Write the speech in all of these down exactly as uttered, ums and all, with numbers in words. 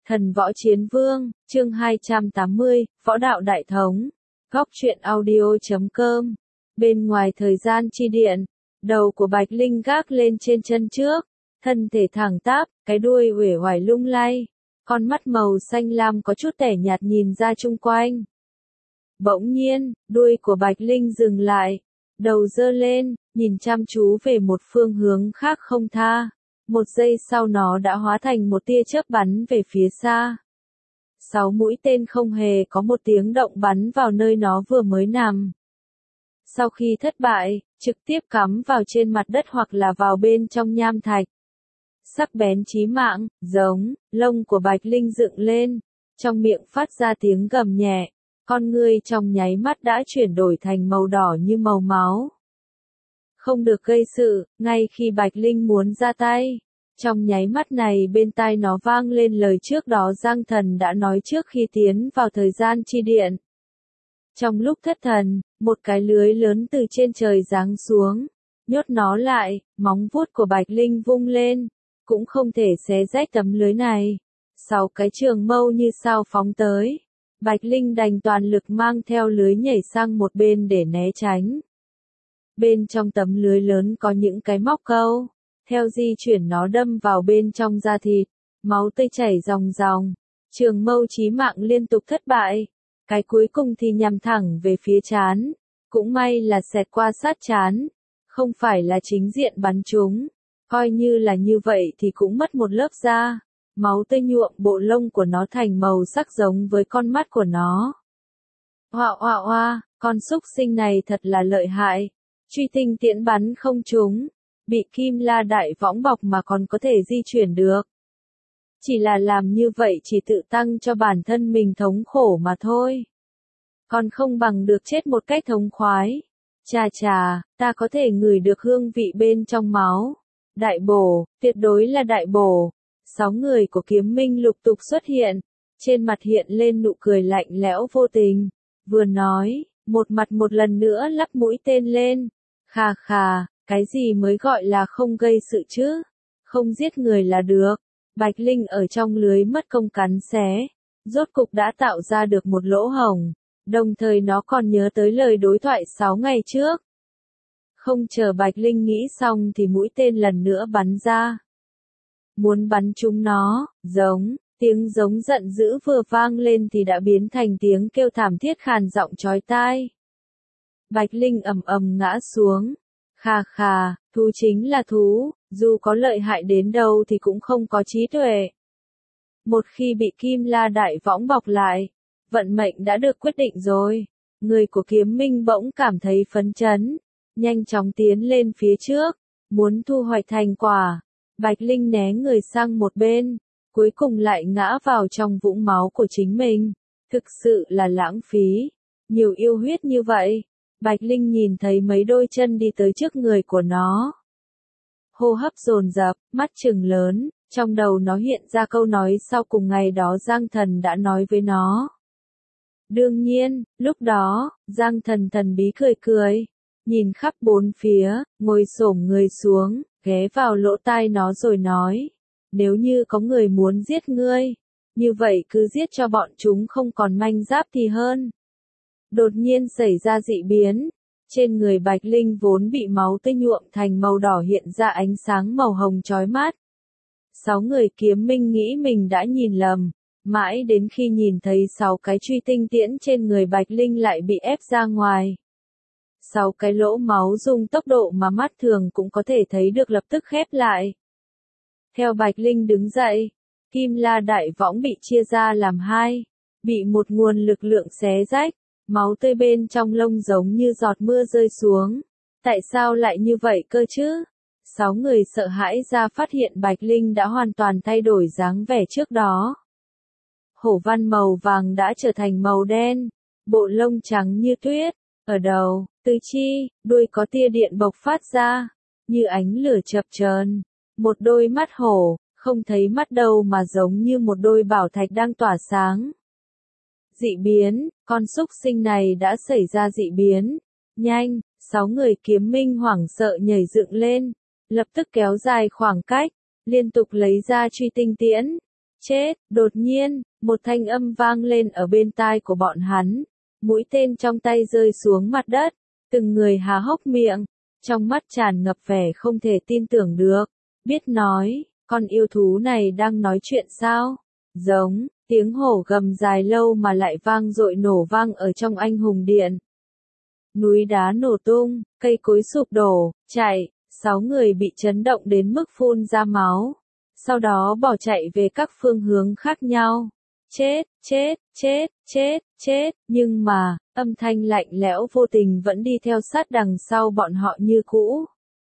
Thần võ chiến vương, chương hai trăm tám mươi, võ đạo đại thống. Góc truyện audio chấm com. Bên ngoài thời gian chi điện, đầu của Bạch Linh gác lên trên chân trước, thân thể thẳng tắp, cái đuôi uể oải lung lay, con mắt màu xanh lam có chút tẻ nhạt nhìn ra chung quanh. Bỗng nhiên, đuôi của Bạch Linh dừng lại, đầu giơ lên, nhìn chăm chú về một phương hướng khác không tha. Một giây sau nó đã hóa thành một tia chớp bắn về phía xa. Sáu mũi tên không hề có một tiếng động bắn vào nơi nó vừa mới nằm. Sau khi thất bại, trực tiếp cắm vào trên mặt đất hoặc là vào bên trong nham thạch. Sắc bén chí mạng, giống, lông của Bạch Linh dựng lên, trong miệng phát ra tiếng gầm nhẹ, con ngươi trong nháy mắt đã chuyển đổi thành màu đỏ như màu máu. Không được gây sự, ngay khi Bạch Linh muốn ra tay, trong nháy mắt này bên tai nó vang lên lời trước đó Giang Thần đã nói trước khi tiến vào thời gian chi điện. Trong lúc thất thần, một cái lưới lớn từ trên trời giáng xuống, nhốt nó lại, móng vuốt của Bạch Linh vung lên, cũng không thể xé rách tấm lưới này. Sáu cái trường mâu như sao phóng tới, Bạch Linh đành toàn lực mang theo lưới nhảy sang một bên để né tránh. Bên trong tấm lưới lớn có những cái móc câu, theo di chuyển nó đâm vào bên trong da thịt, máu tươi chảy ròng ròng, trường mâu chí mạng liên tục thất bại, cái cuối cùng thì nhằm thẳng về phía trán, cũng may là xẹt qua sát trán, không phải là chính diện bắn trúng, coi như là như vậy thì cũng mất một lớp da, máu tươi nhuộm bộ lông của nó thành màu sắc giống với con mắt của nó. Oa oa oa, con súc sinh này thật là lợi hại. Truy tinh tiễn bắn không trúng, bị Kim La Đại Võng bọc mà còn có thể di chuyển được. Chỉ là làm như vậy chỉ tự tăng cho bản thân mình thống khổ mà thôi. Còn không bằng được chết một cách thống khoái. Chà chà, ta có thể ngửi được hương vị bên trong máu. Đại bổ, tuyệt đối là đại bổ. Sáu người của Kiếm Minh lục tục xuất hiện, trên mặt hiện lên nụ cười lạnh lẽo vô tình. Vừa nói, một mặt một lần nữa lắp mũi tên lên. Khà khà, cái gì mới gọi là không gây sự chứ? Không giết người là được. Bạch Linh ở trong lưới mất công cắn xé, rốt cục đã tạo ra được một lỗ hổng, đồng thời nó còn nhớ tới lời đối thoại sáu ngày trước. Không chờ Bạch Linh nghĩ xong thì mũi tên lần nữa bắn ra. Muốn bắn trúng nó, giống, tiếng giống giận dữ vừa vang lên thì đã biến thành tiếng kêu thảm thiết khàn giọng chói tai. Bạch Linh ầm ầm ngã xuống. Khà khà, thú chính là thú, dù có lợi hại đến đâu thì cũng không có trí tuệ. Một khi bị Kim La Đại Võng bọc lại, vận mệnh đã được quyết định rồi. Người của Kiếm Minh bỗng cảm thấy phấn chấn, nhanh chóng tiến lên phía trước, muốn thu hoạch thành quả. Bạch Linh né người sang một bên, cuối cùng lại ngã vào trong vũng máu của chính mình. Thực sự là lãng phí, nhiều yêu huyết như vậy. Bạch Linh nhìn thấy mấy đôi chân đi tới trước người của nó. Hô hấp dồn dập, mắt trừng lớn, trong đầu nó hiện ra câu nói sau cùng ngày đó Giang Thần đã nói với nó. Đương nhiên, lúc đó, Giang Thần thần bí cười cười, nhìn khắp bốn phía, ngồi xổm người xuống, ghé vào lỗ tai nó rồi nói. Nếu như có người muốn giết ngươi, như vậy cứ giết cho bọn chúng không còn manh giáp thì hơn. Đột nhiên xảy ra dị biến, trên người Bạch Linh vốn bị máu tươi nhuộm thành màu đỏ hiện ra ánh sáng màu hồng chói mắt. Sáu người Kiếm Minh nghĩ mình đã nhìn lầm, mãi đến khi nhìn thấy sáu cái truy tinh tiễn trên người Bạch Linh lại bị ép ra ngoài. Sáu cái lỗ máu dùng tốc độ mà mắt thường cũng có thể thấy được lập tức khép lại. Theo Bạch Linh đứng dậy, Kim La Đại Võng bị chia ra làm hai, bị một nguồn lực lượng xé rách. Máu tươi bên trong lông giống như giọt mưa rơi xuống. Tại sao lại như vậy cơ chứ? Sáu người sợ hãi ra phát hiện Bạch Linh đã hoàn toàn thay đổi dáng vẻ trước đó. Hổ văn màu vàng đã trở thành màu đen, bộ lông trắng như tuyết, ở đầu, tứ chi, đuôi có tia điện bộc phát ra, như ánh lửa chập chờn. Một đôi mắt hổ, không thấy mắt đâu mà giống như một đôi bảo thạch đang tỏa sáng. Dị biến, con súc sinh này đã xảy ra dị biến. Nhanh, sáu người Kiếm Minh hoảng sợ nhảy dựng lên, lập tức kéo dài khoảng cách, liên tục lấy ra truy tinh tiễn. chết, đột nhiên, một thanh âm vang lên ở bên tai của bọn hắn, mũi tên trong tay rơi xuống mặt đất, từng người há hốc miệng, trong mắt tràn ngập vẻ không thể tin tưởng được, biết nói, con yêu thú này đang nói chuyện sao? Giống, tiếng hổ gầm dài lâu mà lại vang dội nổ vang ở trong anh hùng điện. Núi đá nổ tung, cây cối sụp đổ, chạy, sáu người bị chấn động đến mức phun ra máu, sau đó bỏ chạy về các phương hướng khác nhau. Chết, chết, chết, chết, chết, nhưng mà, âm thanh lạnh lẽo vô tình vẫn đi theo sát đằng sau bọn họ như cũ.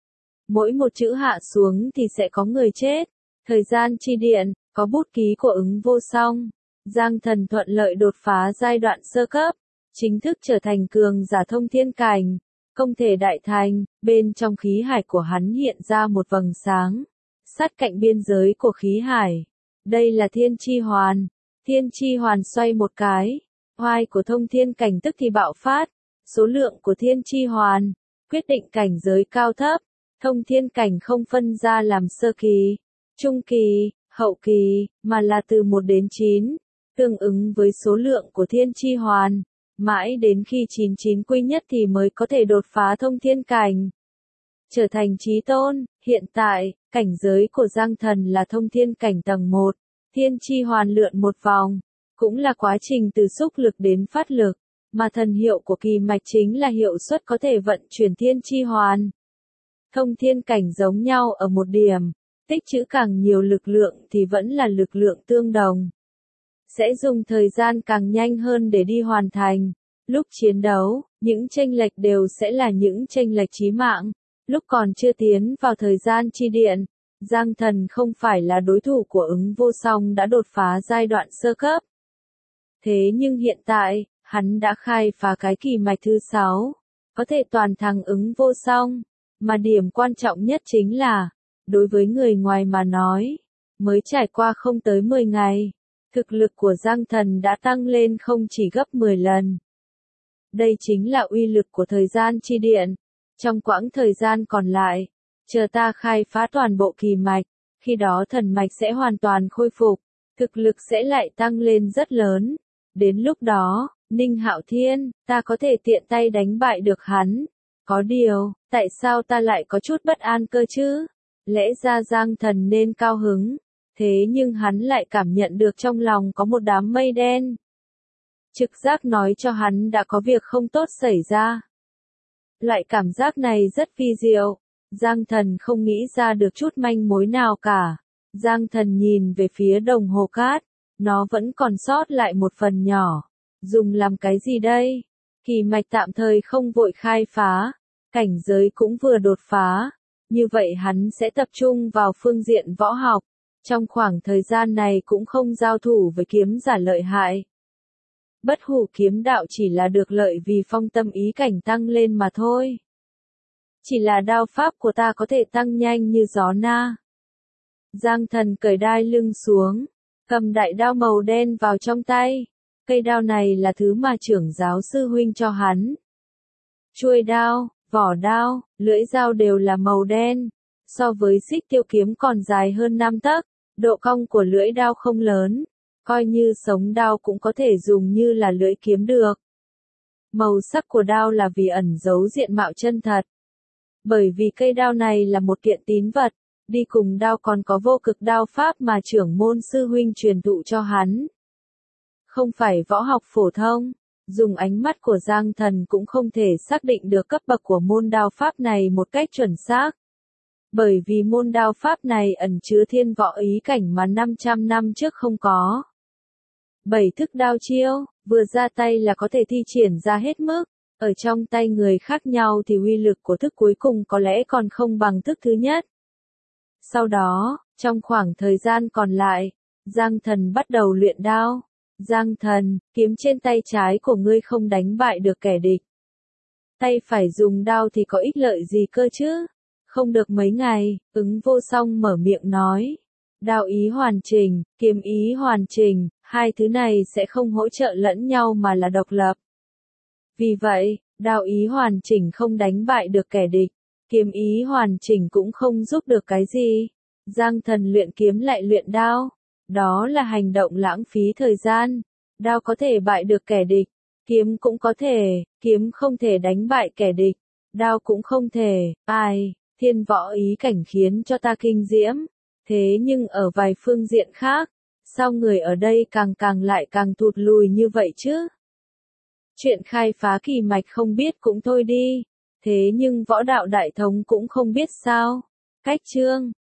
Mỗi một chữ hạ xuống thì sẽ có người chết. Thời gian chi điện, có bút ký của ứng vô song. Giang Thần thuận lợi đột phá giai đoạn sơ cấp, chính thức trở thành cường giả thông thiên cảnh, công thể đại thành, bên trong khí hải của hắn hiện ra một vầng sáng, sát cạnh biên giới của khí hải. Đây là thiên chi hoàn. Thiên chi hoàn xoay một cái, oai của thông thiên cảnh tức thì bạo phát, số lượng của thiên chi hoàn, quyết định cảnh giới cao thấp, thông thiên cảnh không phân ra làm sơ kỳ, trung kỳ, hậu kỳ, mà là từ một đến chín, tương ứng với số lượng của thiên chi hoàn, mãi đến khi chín chín quy nhất thì mới có thể đột phá thông thiên cảnh, trở thành chí tôn. Hiện tại, cảnh giới của Giang Thần là thông thiên cảnh tầng một. Thiên chi hoàn lượn một vòng, cũng là quá trình từ xúc lực đến phát lực, mà thần hiệu của kỳ mạch chính là hiệu suất có thể vận chuyển thiên chi hoàn. Thông thiên cảnh giống nhau ở một điểm, tích trữ càng nhiều lực lượng thì vẫn là lực lượng tương đồng. Sẽ dùng thời gian càng nhanh hơn để đi hoàn thành. Lúc chiến đấu, những chênh lệch đều sẽ là những chênh lệch chí mạng. Lúc còn chưa tiến vào thời gian chi điện, Giang Thần không phải là đối thủ của ứng vô song đã đột phá giai đoạn sơ cấp. Thế nhưng hiện tại, hắn đã khai phá cái kỳ mạch thứ sáu, có thể toàn thắng ứng vô song, mà điểm quan trọng nhất chính là, đối với người ngoài mà nói, mới trải qua không tới mười ngày, thực lực của Giang Thần đã tăng lên không chỉ gấp mười lần. Đây chính là uy lực của thời gian chi điện. Trong quãng thời gian còn lại, chờ ta khai phá toàn bộ kỳ mạch, khi đó thần mạch sẽ hoàn toàn khôi phục, thực lực sẽ lại tăng lên rất lớn. Đến lúc đó, Ninh Hạo Thiên, ta có thể tiện tay đánh bại được hắn. Có điều, tại sao ta lại có chút bất an cơ chứ? Lẽ ra Giang Thần nên cao hứng, thế nhưng hắn lại cảm nhận được trong lòng có một đám mây đen. Trực giác nói cho hắn đã có việc không tốt xảy ra. Loại cảm giác này rất vi diệu. Giang Thần không nghĩ ra được chút manh mối nào cả. Giang Thần nhìn về phía đồng hồ cát. Nó vẫn còn sót lại một phần nhỏ. Dùng làm cái gì đây? Kỳ mạch tạm thời không vội khai phá. Cảnh giới cũng vừa đột phá. Như vậy hắn sẽ tập trung vào phương diện võ học. Trong khoảng thời gian này cũng không giao thủ với kiếm giả lợi hại. Bất hủ kiếm đạo chỉ là được lợi vì phong tâm ý cảnh tăng lên mà thôi. Chỉ là đao pháp của ta có thể tăng nhanh như gió na. Giang Thần cởi đai lưng xuống, cầm đại đao màu đen vào trong tay. Cây đao này là thứ mà trưởng giáo sư huynh cho hắn. Chuôi đao, vỏ đao, lưỡi dao đều là màu đen. So với xích tiêu kiếm còn dài hơn năm tấc, độ cong của lưỡi đao không lớn. Coi như sống đao cũng có thể dùng như là lưỡi kiếm được. Màu sắc của đao là vì ẩn giấu diện mạo chân thật. Bởi vì cây đao này là một kiện tín vật, đi cùng đao còn có vô cực đao pháp mà trưởng môn sư huynh truyền thụ cho hắn. Không phải võ học phổ thông, dùng ánh mắt của Giang Thần cũng không thể xác định được cấp bậc của môn đao pháp này một cách chuẩn xác. Bởi vì môn đao pháp này ẩn chứa thiên võ ý cảnh mà năm trăm năm trước không có. Bảy thức đao chiêu, vừa ra tay là có thể thi triển ra hết mức, ở trong tay người khác nhau thì uy lực của thức cuối cùng có lẽ còn không bằng thức thứ nhất. Sau đó, trong khoảng thời gian còn lại, Giang Thần bắt đầu luyện đao. Giang Thần, kiếm trên tay trái của ngươi không đánh bại được kẻ địch. Tay phải dùng đao thì có ích lợi gì cơ chứ? Không được mấy ngày, ứng vô song mở miệng nói. Đao ý hoàn chỉnh, kiếm ý hoàn chỉnh, hai thứ này sẽ không hỗ trợ lẫn nhau mà là độc lập. Vì vậy, đao ý hoàn chỉnh không đánh bại được kẻ địch, kiếm ý hoàn chỉnh cũng không giúp được cái gì. Giang Thần luyện kiếm lại luyện đao. Đó là hành động lãng phí thời gian. Đao có thể bại được kẻ địch, kiếm cũng có thể, kiếm không thể đánh bại kẻ địch, đao cũng không thể. Ai, thiên võ ý cảnh khiến cho ta kinh diễm. Thế nhưng ở vài phương diện khác, sao người ở đây càng càng lại càng thụt lùi như vậy chứ? Chuyện khai phá kỳ mạch không biết cũng thôi đi, thế nhưng võ đạo đại thống cũng không biết sao? Cách chương